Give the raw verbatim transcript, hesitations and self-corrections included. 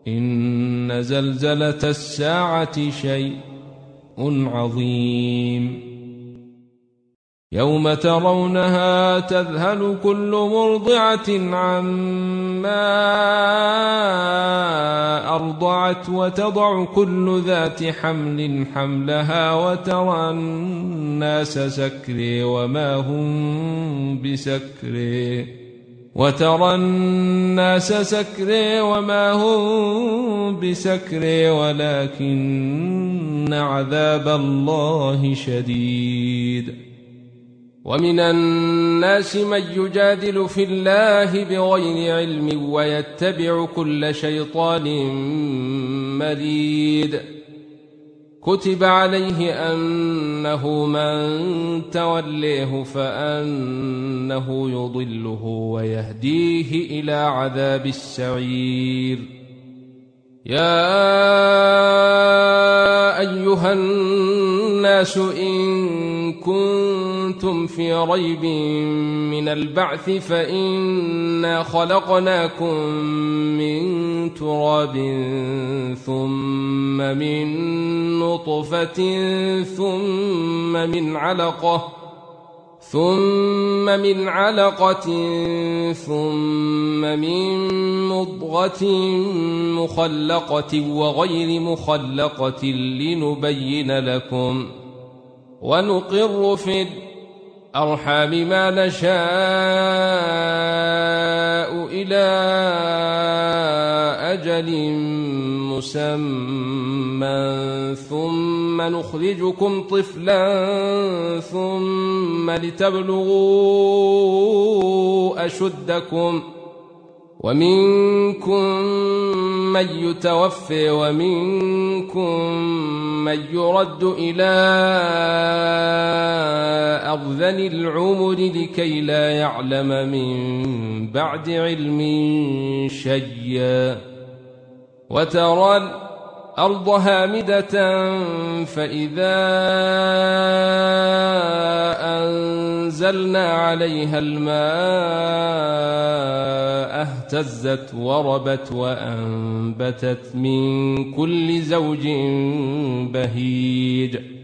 إن زلزلة الساعة شيء عظيم يوم ترونها تذهل كل مرضعة عما أرضعت وتضع كل ذات حمل حملها وترى الناس سكري وما هم بسكري وترى الناس سكري وما هم بسكري ولكن عذاب الله شديد. ومن الناس من يجادل في الله بغير علم ويتبع كل شيطان مريد كتب عليه أنه من توليه فأنه يضله ويهديه إلى عذاب السعير. يا أيها الناس إن كنتم في ريب من البعث فإنا خلقناكم من تراب ثم من نطفة ثم من علقة ثم من علقة ثم من مضغة مخلقة وغير مخلقة لنبين لكم ونقر في الأرحام ما نشاء إلى أجل مسمى ثم نخرجكم طفلا ثم لتبلغوا أشدكم ومنكم من يتوفى ومنكم من يرد إلى أرذل العمر لكي لا يعلم من بعد علم شيئا. وترى الأرض هامدة فإذا أنزلنا عليها الماء اهتزت وربت وأنبتت من كل زوج بهيج